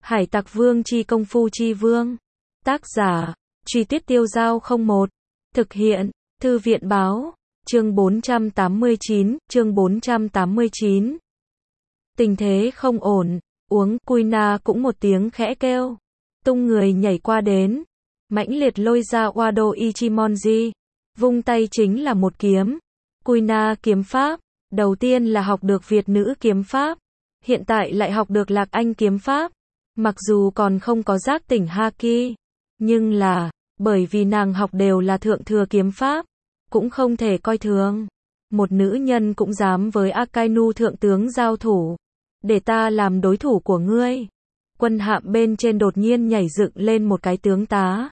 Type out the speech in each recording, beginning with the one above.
Hải Tặc Vương chi công phu chi vương. Tác giả, Truy Tuyết Tiêu Dao 01. Thực hiện, Thư viện báo, chương 489. Tình thế không ổn, uống, Kuina cũng một tiếng khẽ kêu. Tung người nhảy qua đến, mãnh liệt lôi ra Wado Ichimonji. Vung tay chính là một kiếm. Kuina kiếm pháp, đầu tiên là học được Việt nữ kiếm pháp, hiện tại lại học được Lạc Anh kiếm pháp. Mặc dù còn không có giác tỉnh Haki, nhưng là, bởi vì nàng học đều là thượng thừa kiếm pháp, cũng không thể coi thường. Một nữ nhân cũng dám với Akainu thượng tướng giao thủ, để ta làm đối thủ của ngươi. Quân hạm bên trên đột nhiên nhảy dựng lên một cái tướng tá.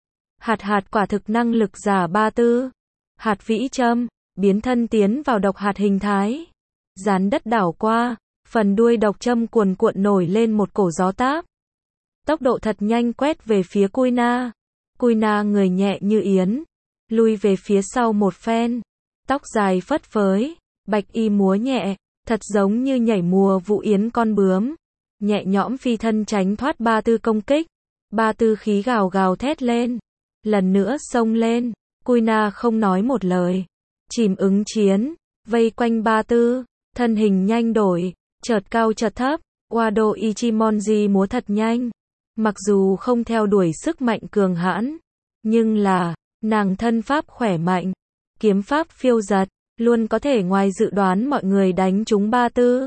Hạt quả thực năng lực giả 34. Hạt vĩ châm, biến thân tiến vào độc hạt hình thái. Dán đất đảo qua, phần đuôi độc châm cuồn cuộn nổi lên một cổ gió táp. Tốc độ thật nhanh quét về phía Kuina. Kuina người nhẹ như yến, lui về phía sau một phen. Tóc dài phất phới, bạch y múa nhẹ, thật giống như nhảy mùa vũ yến con bướm. Nhẹ nhõm phi thân tránh thoát ba tư công kích. Ba tư khí gào gào thét lên. Lần nữa xông lên, Kuina không nói một lời. Chìm ứng chiến, vây quanh ba tư, thân hình nhanh đổi, chợt cao chợt thấp. Wado Ichimonji múa thật nhanh. Mặc dù không theo đuổi sức mạnh cường hãn, nhưng là, nàng thân pháp khỏe mạnh, kiếm pháp phiêu dật, luôn có thể ngoài dự đoán mọi người đánh trúng ba tư.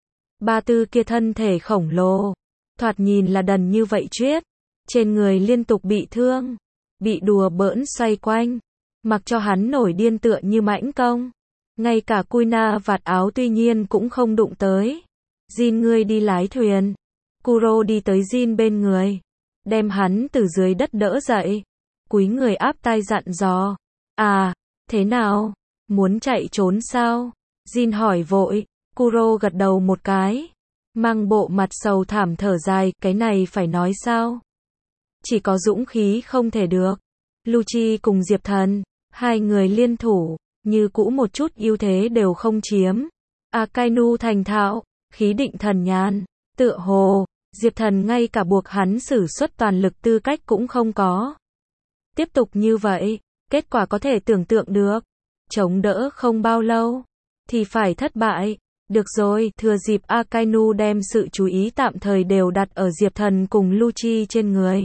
Ba tư kia thân thể khổng lồ, thoạt nhìn là đần như vậy chuyết, trên người liên tục bị thương, bị đùa bỡn xoay quanh, mặc cho hắn nổi điên tựa như mãnh công. Ngay cả Kuina vạt áo tuy nhiên cũng không đụng tới. Jin ngươi đi lái thuyền. Kuro đi tới Jin bên người, đem hắn từ dưới đất đỡ dậy, cúi người áp tai dặn dò. À, thế nào? Muốn chạy trốn sao? Jin hỏi vội. Kuro gật đầu một cái, mang bộ mặt sầu thảm thở dài, cái này phải nói sao? Chỉ có dũng khí không thể được. Lucci cùng Diệp Thần, hai người liên thủ, như cũ một chút ưu thế đều không chiếm. Akainu thành thạo, khí định thần nhàn, tựa hồ, Diệp Thần ngay cả buộc hắn sử xuất toàn lực tư cách cũng không có. Tiếp tục như vậy, kết quả có thể tưởng tượng được. Chống đỡ không bao lâu, thì phải thất bại. Được rồi, thừa dịp Akainu đem sự chú ý tạm thời đều đặt ở Diệp Thần cùng Lucci trên người.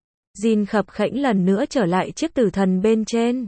Jin khập khẽnh lần nữa trở lại chiếc tử thần bên trên.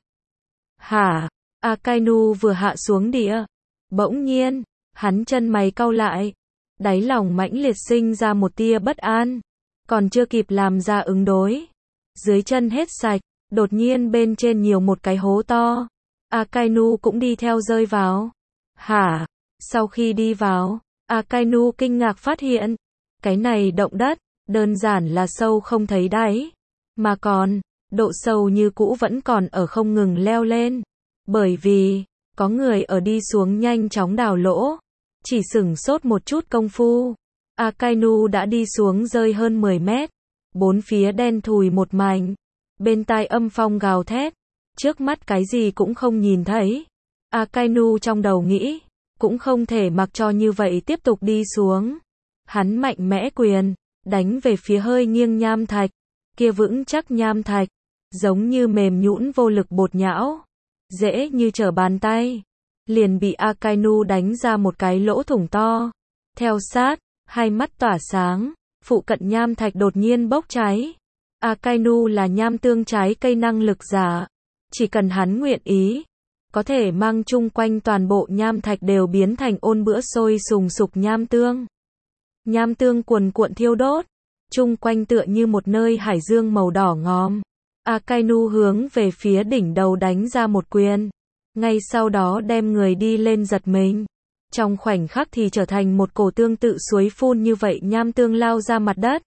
Hả? Akainu vừa hạ xuống địa. Bỗng nhiên, hắn chân mày cau lại. Đáy lòng mãnh liệt sinh ra một tia bất an. Còn chưa kịp làm ra ứng đối. Dưới chân hết sạch, đột nhiên bên trên nhiều một cái hố to. Akainu cũng đi theo rơi vào. Hả? Sau khi đi vào, Akainu kinh ngạc phát hiện. Cái này động đất, đơn giản là sâu không thấy đáy. Mà còn, độ sâu như cũ vẫn còn ở không ngừng leo lên. Bởi vì, có người ở đi xuống nhanh chóng đào lỗ. Chỉ sửng sốt một chút công phu, Akainu đã đi xuống rơi hơn 10 mét. Bốn phía đen thùi một mảnh. Bên tai âm phong gào thét. Trước mắt cái gì cũng không nhìn thấy. Akainu trong đầu nghĩ, cũng không thể mặc cho như vậy tiếp tục đi xuống. Hắn mạnh mẽ quyền, đánh về phía hơi nghiêng nham thạch. Kia vững chắc nham thạch, giống như mềm nhũn vô lực bột nhão. Dễ như trở bàn tay. Liền bị Akainu đánh ra một cái lỗ thủng to. Theo sát, hai mắt tỏa sáng, phụ cận nham thạch đột nhiên bốc cháy. Akainu là nham tương trái cây năng lực giả. Chỉ cần hắn nguyện ý, có thể mang chung quanh toàn bộ nham thạch đều biến thành ôn bữa sôi sùng sục nham tương. Nham tương cuồn cuộn thiêu đốt, chung quanh tựa như một nơi hải dương màu đỏ ngòm. Akainu hướng về phía đỉnh đầu đánh ra một quyền. Ngay sau đó đem người đi lên giật mình. Trong khoảnh khắc thì trở thành một cổ tương tự suối phun như vậy nham tương lao ra mặt đất.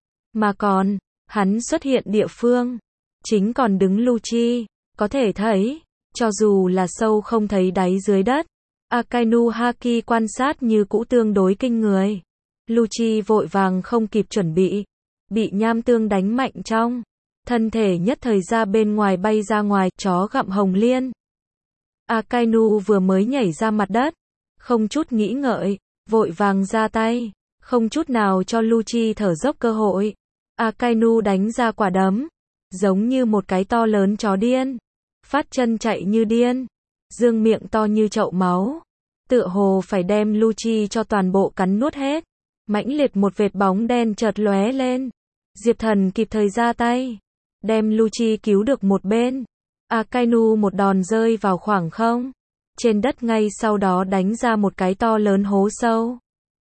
Mà còn, hắn xuất hiện địa phương, chính còn đứng Lucci. Có thể thấy, cho dù là sâu không thấy đáy dưới đất, Akainu Haki quan sát như cũ tương đối kinh người. Lucci vội vàng không kịp chuẩn bị nham tương đánh mạnh trong. Thân thể nhất thời ra bên ngoài bay ra ngoài, chó gặm hồng liên. Akainu vừa mới nhảy ra mặt đất, không chút nghĩ ngợi, vội vàng ra tay, không chút nào cho Lucci thở dốc cơ hội. Akainu đánh ra quả đấm, giống như một cái to lớn chó điên, phát chân chạy như điên, dương miệng to như chậu máu, tựa hồ phải đem Lucci cho toàn bộ cắn nuốt hết. Mãnh liệt một vệt bóng đen chợt lóe lên. Diệp Thần kịp thời ra tay, đem Lucci cứu được một bên. Akainu một đòn rơi vào khoảng không, trên đất ngay sau đó đánh ra một cái to lớn hố sâu.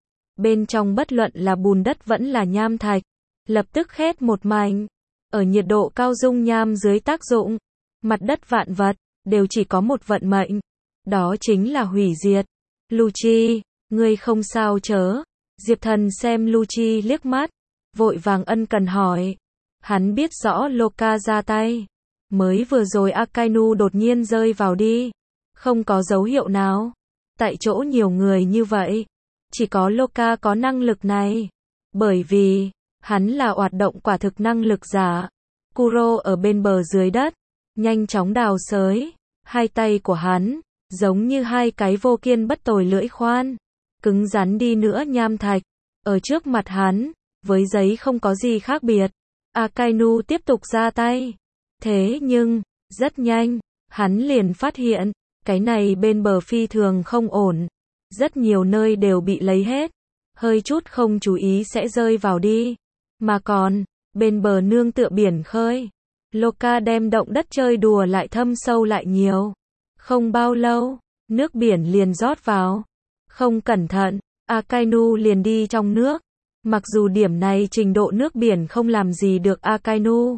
Bên trong bất luận là bùn đất vẫn là nham thạch, lập tức khét một mảnh. Ở nhiệt độ cao dung nham dưới tác dụng, mặt đất vạn vật đều chỉ có một vận mệnh, đó chính là hủy diệt. Lucci, ngươi không sao chớ? Diệp Thần xem Lucci liếc mắt, vội vàng ân cần hỏi. Hắn biết rõ Loka ra tay. Mới vừa rồi Akainu đột nhiên rơi vào đi, không có dấu hiệu nào. Tại chỗ nhiều người như vậy, chỉ có Loka có năng lực này. Bởi vì, hắn là hoạt động quả thực năng lực giả. Kuro ở bên bờ dưới đất, nhanh chóng đào xới. Hai tay của hắn, giống như hai cái vô kiên bất tồi lưỡi khoan. Cứng rắn đi nữa nham thạch. Ở trước mặt hắn, với giấy không có gì khác biệt. Akainu tiếp tục ra tay. Thế nhưng, rất nhanh, hắn liền phát hiện, cái này bên bờ phi thường không ổn. Rất nhiều nơi đều bị lấy hết. Hơi chút không chú ý sẽ rơi vào đi. Mà còn, bên bờ nương tựa biển khơi. Loka đem động đất chơi đùa lại thâm sâu lại nhiều. Không bao lâu, nước biển liền rót vào. Không cẩn thận, Akainu liền đi trong nước. Mặc dù điểm này trình độ nước biển không làm gì được Akainu,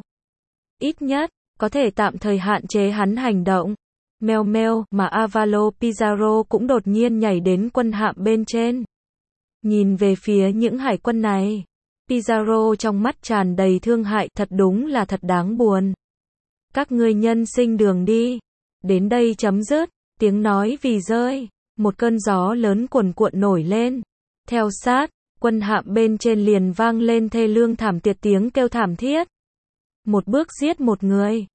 ít nhất, có thể tạm thời hạn chế hắn hành động. Meo meo, mà Avalo Pizarro cũng đột nhiên nhảy đến quân hạm bên trên. Nhìn về phía những hải quân này, Pizarro trong mắt tràn đầy thương hại, thật đúng là thật đáng buồn. Các ngươi nhân sinh đường đi. Đến đây chấm dứt, tiếng nói vì rơi, một cơn gió lớn cuồn cuộn nổi lên. Theo sát, quân hạm bên trên liền vang lên thê lương thảm tiệt tiếng kêu thảm thiết. Một bước giết một người.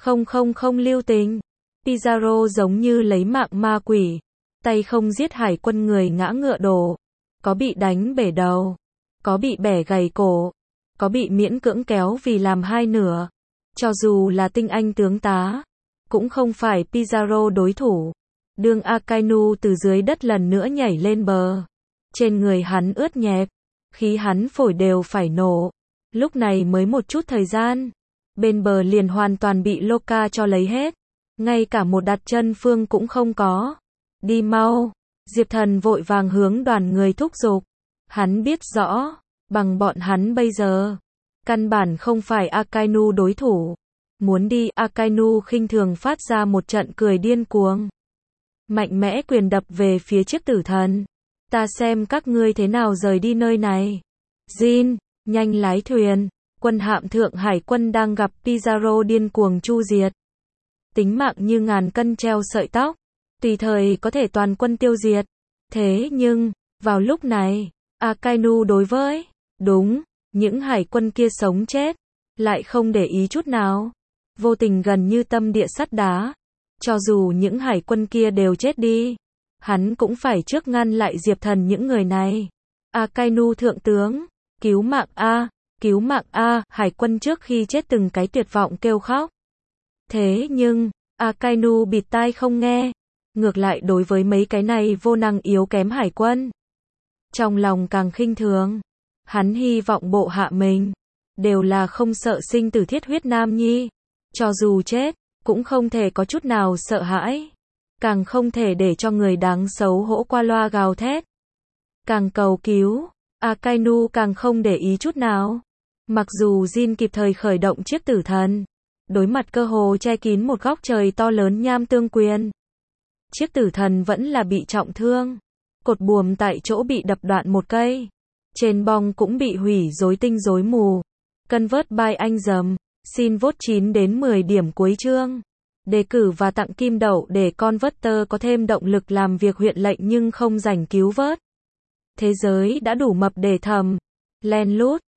Không lưu tình. Pizarro giống như lấy mạng ma quỷ. Tay không giết hải quân người ngã ngựa đổ. Có bị đánh bể đầu. Có bị bẻ gãy cổ. Có bị miễn cưỡng kéo vì làm hai nửa. Cho dù là tinh anh tướng tá, cũng không phải Pizarro đối thủ. Đương Akainu từ dưới đất lần nữa nhảy lên bờ. Trên người hắn ướt nhẹp, khí hắn phổi đều phải nổ. Lúc này mới một chút thời gian, bên bờ liền hoàn toàn bị Loka cho lấy hết. Ngay cả một đặt chân phương cũng không có. Đi mau. Diệp Thần vội vàng hướng đoàn người thúc giục. Hắn biết rõ, bằng bọn hắn bây giờ, căn bản không phải Akainu đối thủ. Muốn đi, Akainu khinh thường phát ra một trận cười điên cuồng. Mạnh mẽ quyền đập về phía chiếc tử thần. Ta xem các ngươi thế nào rời đi nơi này. Jin, nhanh lái thuyền. Quân hạm thượng hải quân đang gặp Pizarro điên cuồng chu diệt. Tính mạng như ngàn cân treo sợi tóc, tùy thời có thể toàn quân tiêu diệt. Thế nhưng, vào lúc này, Akainu đối với, đúng, những hải quân kia sống chết, lại không để ý chút nào. Vô tình gần như tâm địa sắt đá. Cho dù những hải quân kia đều chết đi, hắn cũng phải trước ngăn lại Diệp Thần những người này. Akainu thượng tướng, cứu mạng A, cứu mạng A, hải quân trước khi chết từng cái tuyệt vọng kêu khóc. Thế nhưng, Akainu bịt tai không nghe, ngược lại đối với mấy cái này vô năng yếu kém hải quân, trong lòng càng khinh thường. Hắn hy vọng bộ hạ mình, đều là không sợ sinh tử thiết huyết nam nhi. Cho dù chết, cũng không thể có chút nào sợ hãi. Càng không thể để cho người đáng xấu hổ qua loa gào thét. Càng cầu cứu, Akainu càng không để ý chút nào. Mặc dù Jin kịp thời khởi động chiếc tử thần, đối mặt cơ hồ che kín một góc trời to lớn nham tương quyền. Chiếc tử thần vẫn là bị trọng thương. Cột buồm tại chỗ bị đập đoạn một cây. Trên bong cũng bị hủy rối tinh rối mù. Cân vớt bài anh dầm. Xin vote 9 đến 10 điểm cuối chương. Đề cử và tặng kim đậu để con vớt-tơ có thêm động lực làm việc huyện lệnh nhưng không rảnh cứu vớt. Thế giới đã đủ mập để thầm. Len lút.